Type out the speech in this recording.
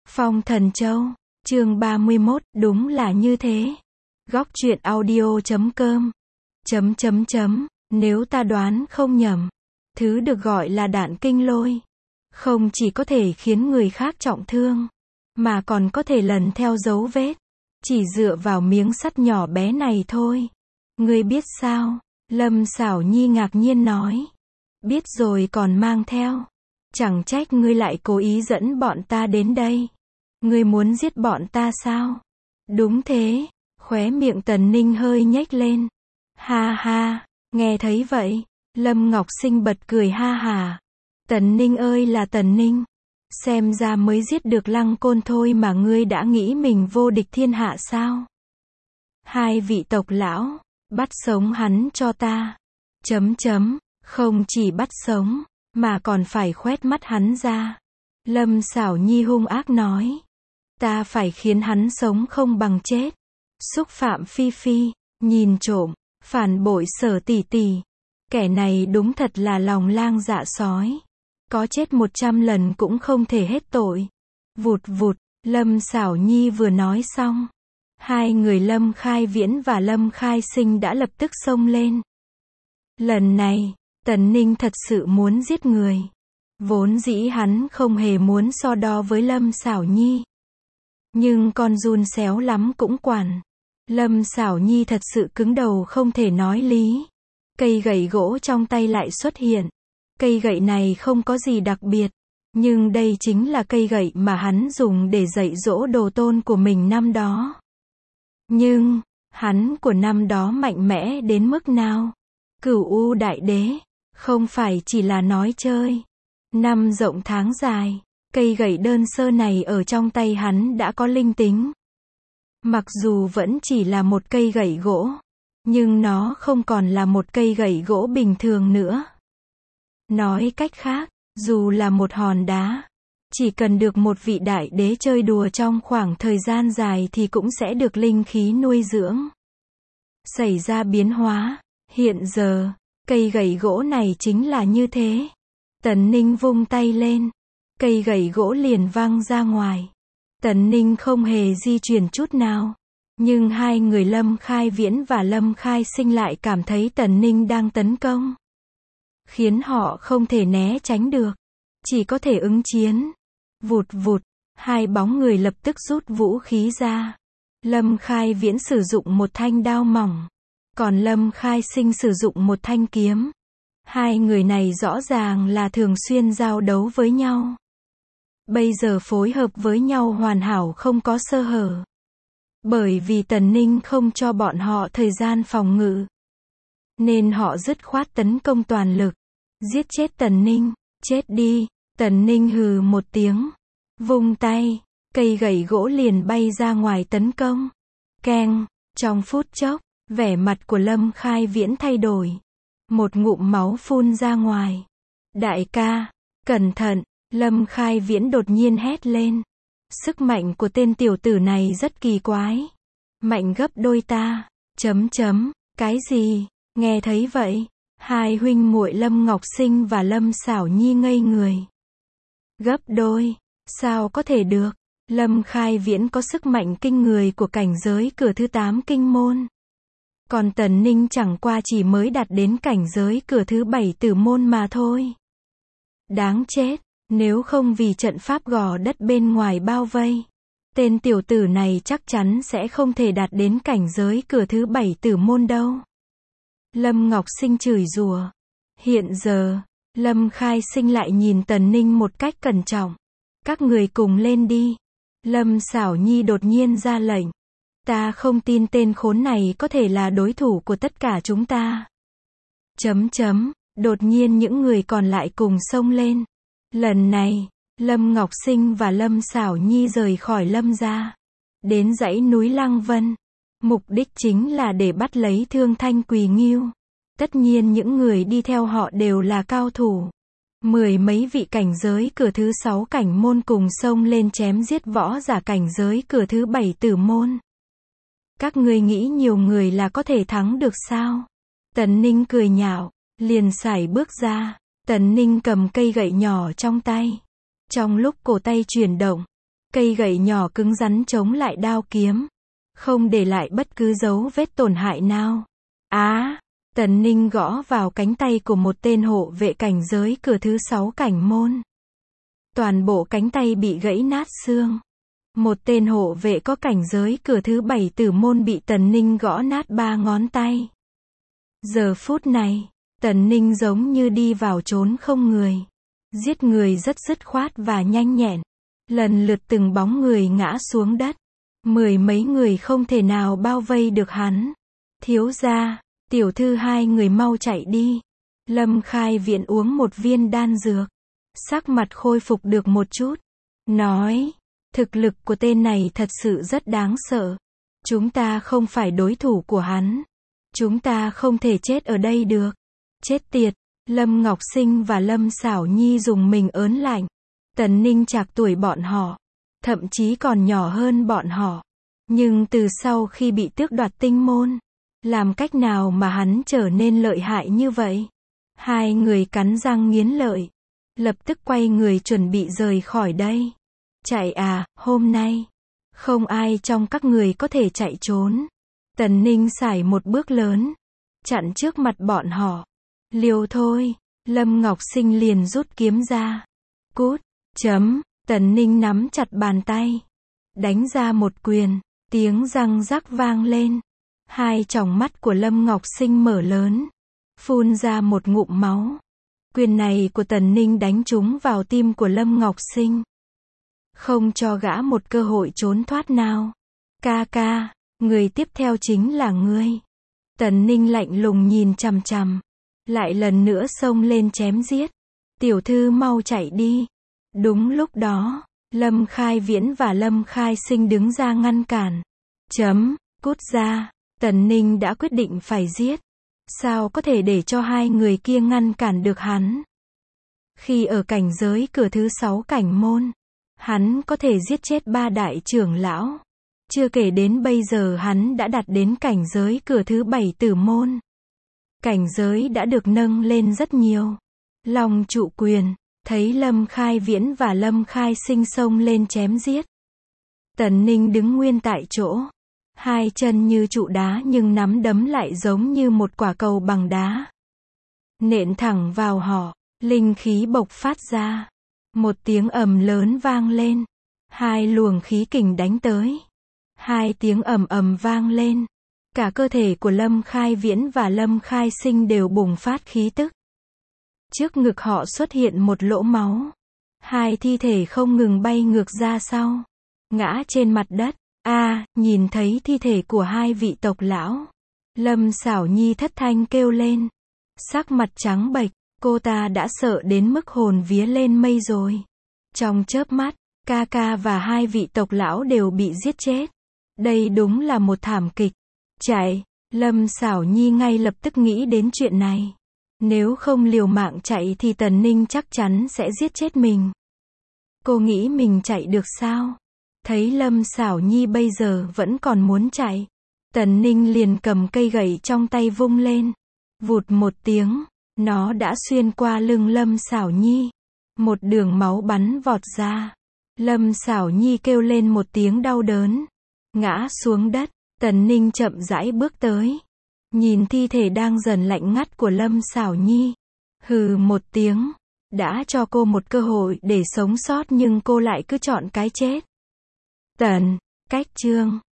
Phong Thần Châu, chương 31, đúng là như thế. Góc truyện audio.com. Nếu ta đoán không nhầm, thứ được gọi là đạn kinh lôi, không chỉ có thể khiến người khác trọng thương, mà còn có thể lần theo dấu vết, chỉ dựa vào miếng sắt nhỏ bé này thôi. Ngươi biết sao? Lâm Sảo Nhi ngạc nhiên nói. Biết rồi còn mang theo. Chẳng trách ngươi lại cố ý dẫn bọn ta đến đây. Ngươi muốn giết bọn ta sao? Đúng thế. Khóe miệng Tần Ninh hơi nhếch lên. Ha ha, nghe thấy vậy, Lâm Ngọc Sinh bật cười ha hà. Tần Ninh ơi là Tần Ninh, xem ra mới giết được Lăng Côn thôi mà ngươi đã nghĩ mình vô địch thiên hạ sao? Hai vị tộc lão, bắt sống hắn cho ta. Không chỉ bắt sống, mà còn phải khoét mắt hắn ra. Lâm Sảo Nhi hung ác nói. Ta phải khiến hắn sống không bằng chết. Xúc phạm Phi Phi, nhìn trộm, phản bội Sở tỷ tỷ. Kẻ này đúng thật là lòng lang dạ sói. Có chết 100 lần cũng không thể hết tội. Vụt vụt, Lâm Sảo Nhi vừa nói xong. Hai người Lâm Khai Viễn và Lâm Khai Sinh đã lập tức xông lên. Lần này, Tần Ninh thật sự muốn giết người. Vốn dĩ hắn không hề muốn so đo với Lâm Sảo Nhi. Nhưng con giun xéo lắm cũng quản. Lâm Sảo Nhi thật sự cứng đầu không thể nói lý. Cây gậy gỗ trong tay lại xuất hiện. Cây gậy này không có gì đặc biệt. Nhưng đây chính là cây gậy mà hắn dùng để dạy dỗ đồ tôn của mình năm đó. Nhưng, hắn của năm đó mạnh mẽ đến mức nào? Cửu U Đại Đế, không phải chỉ là nói chơi. Năm rộng tháng dài, cây gậy đơn sơ này ở trong tay hắn đã có linh tính. Mặc dù vẫn chỉ là một cây gậy gỗ, nhưng nó không còn là một cây gậy gỗ bình thường nữa. Nói cách khác, dù là một hòn đá, chỉ cần được một vị đại đế chơi đùa trong khoảng thời gian dài thì cũng sẽ được linh khí nuôi dưỡng. Xảy ra biến hóa, hiện giờ, cây gậy gỗ này chính là như thế. Tần Ninh vung tay lên, cây gậy gỗ liền văng ra ngoài. Tần Ninh không hề di chuyển chút nào. Nhưng hai người Lâm Khai Viễn và Lâm Khai Sinh lại cảm thấy Tần Ninh đang tấn công. Khiến họ không thể né tránh được. Chỉ có thể ứng chiến. Vụt vụt, hai bóng người lập tức rút vũ khí ra. Lâm Khai Viễn sử dụng một thanh đao mỏng. Còn Lâm Khai Sinh sử dụng một thanh kiếm. Hai người này rõ ràng là thường xuyên giao đấu với nhau. Bây giờ phối hợp với nhau hoàn hảo không có sơ hở. Bởi vì Tần Ninh không cho bọn họ thời gian phòng ngự. Nên họ dứt khoát tấn công toàn lực. Giết chết Tần Ninh, chết đi. Tần Ninh hừ một tiếng. Vung tay, cây gậy gỗ liền bay ra ngoài tấn công. Keng, trong phút chốc, vẻ mặt của Lâm Khai Viễn thay đổi. Một ngụm máu phun ra ngoài. Đại ca, cẩn thận, Lâm Khai Viễn đột nhiên hét lên. Sức mạnh của tên tiểu tử này rất kỳ quái. Mạnh gấp đôi ta. Cái gì? Nghe thấy vậy, hai huynh muội Lâm Ngọc Sinh và Lâm Sảo Nhi ngây người. Gấp đôi? Sao có thể được? Lâm Khai Viễn có sức mạnh kinh người của cảnh giới cửa thứ 8 kinh môn. Còn Tần Ninh chẳng qua chỉ mới đạt đến cảnh giới cửa thứ 7 tử môn mà thôi. Đáng chết, nếu không vì trận pháp gò đất bên ngoài bao vây, tên tiểu tử này chắc chắn sẽ không thể đạt đến cảnh giới cửa thứ 7 tử môn đâu. Lâm Ngọc Sinh chửi rủa. Hiện giờ, Lâm Khai Sinh lại nhìn Tần Ninh một cách cẩn trọng. Các người cùng lên đi. Lâm Sảo Nhi đột nhiên ra lệnh. Ta không tin tên khốn này có thể là đối thủ của tất cả chúng ta. Đột nhiên những người còn lại cùng xông lên. Lần này, Lâm Ngọc Sinh và Lâm Sảo Nhi rời khỏi Lâm gia. Đến dãy núi Lăng Vân. Mục đích chính là để bắt lấy Thương Thanh Quỳ Ngưu. Tất nhiên những người đi theo họ đều là cao thủ. Mười mấy vị cảnh giới cửa thứ 6 cảnh môn cùng xông lên chém giết võ giả cảnh giới cửa thứ 7 tử môn. Các ngươi nghĩ nhiều người là có thể thắng được sao? Tần Ninh cười nhạo, liền sải bước ra. Tần Ninh cầm cây gậy nhỏ trong tay. Trong lúc cổ tay chuyển động, Cây gậy nhỏ cứng rắn chống lại đao kiếm, không để lại bất cứ dấu vết tổn hại nào. Tần Ninh gõ vào cánh tay của một tên hộ vệ cảnh giới cửa thứ 6 cảnh môn. Toàn bộ cánh tay bị gãy nát xương. Một tên hộ vệ có cảnh giới cửa thứ 7 tử môn bị Tần Ninh gõ nát 3 ngón tay. Giờ phút này, Tần Ninh giống như đi vào chốn không người. Giết người rất dứt khoát và nhanh nhẹn. Lần lượt từng bóng người ngã xuống đất. 10 mấy người không thể nào bao vây được hắn. Thiếu gia, tiểu thư, 2 người mau chạy đi. Lâm Khai Viễn uống một viên đan dược. Sắc mặt khôi phục được một chút. Nói, thực lực của tên này thật sự rất đáng sợ. Chúng ta không phải đối thủ của hắn. Chúng ta không thể chết ở đây được. Chết tiệt, Lâm Ngọc Sinh và Lâm Xảo Nhi dùng mình ớn lạnh. Tần Ninh trạc tuổi bọn họ. Thậm chí còn nhỏ hơn bọn họ. Nhưng từ sau khi bị tước đoạt tinh môn, làm cách nào mà hắn trở nên lợi hại như vậy? 2 người cắn răng nghiến lợi. Lập tức quay người chuẩn bị rời khỏi đây. Chạy à, hôm nay. Không ai trong các người có thể chạy trốn. Tần Ninh sải một bước lớn. Chặn trước mặt bọn họ. Liều thôi. Lâm Ngọc Sinh liền rút kiếm ra. Cút. Tần Ninh nắm chặt bàn tay. Đánh ra một quyền. Tiếng răng rắc vang lên. 2 tròng mắt của Lâm Ngọc Sinh mở lớn. Phun ra một ngụm máu. Quyền này của Tần Ninh đánh trúng vào tim của Lâm Ngọc Sinh. Không cho gã một cơ hội trốn thoát nào. Ca ca, người tiếp theo chính là ngươi. Tần Ninh lạnh lùng nhìn chằm chằm. Lại lần nữa xông lên chém giết. Tiểu thư mau chạy đi. Đúng lúc đó, Lâm Khai Viễn và Lâm Khai Sinh đứng ra ngăn cản. Cút ra. Tần Ninh đã quyết định phải giết. Sao có thể để cho 2 người kia ngăn cản được hắn? Khi ở cảnh giới cửa thứ 6 cảnh môn, hắn có thể giết chết 3 đại trưởng lão. Chưa kể đến bây giờ hắn đã đạt đến cảnh giới cửa thứ 7 tử môn. Cảnh giới đã được nâng lên rất nhiều. Long trụ quyền, thấy Lâm Khai Viễn và Lâm Khai Sinh xông lên chém giết. Tần Ninh đứng nguyên tại chỗ. 2 chân như trụ đá nhưng nắm đấm lại giống như một quả cầu bằng đá. Nện thẳng vào họ, linh khí bộc phát ra. Một tiếng ầm lớn vang lên. 2 luồng khí kình đánh tới. 2 tiếng ầm ầm vang lên. Cả cơ thể của Lâm Khai Viễn và Lâm Khai Sinh đều bùng phát khí tức. Trước ngực họ xuất hiện một lỗ máu. 2 thi thể không ngừng bay ngược ra sau. Ngã trên mặt đất. Nhìn thấy thi thể của 2 vị tộc lão. Lâm Xảo Nhi thất thanh kêu lên. Sắc mặt trắng bệch, cô ta đã sợ đến mức hồn vía lên mây rồi. Trong chớp mắt, ca ca và 2 vị tộc lão đều bị giết chết. Đây đúng là một thảm kịch. Chạy, Lâm Xảo Nhi ngay lập tức nghĩ đến chuyện này. Nếu không liều mạng chạy thì Tần Ninh chắc chắn sẽ giết chết mình. Cô nghĩ mình chạy được sao? Thấy Lâm Xảo Nhi bây giờ vẫn còn muốn chạy. Tần Ninh liền cầm cây gậy trong tay vung lên. Vụt một tiếng, nó đã xuyên qua lưng Lâm Xảo Nhi. Một đường máu bắn vọt ra. Lâm Xảo Nhi kêu lên một tiếng đau đớn. Ngã xuống đất. Tần Ninh chậm rãi bước tới. Nhìn thi thể đang dần lạnh ngắt của Lâm Xảo Nhi. Hừ một tiếng. Đã cho cô một cơ hội để sống sót nhưng cô lại cứ chọn cái chết. Tần, cách chương.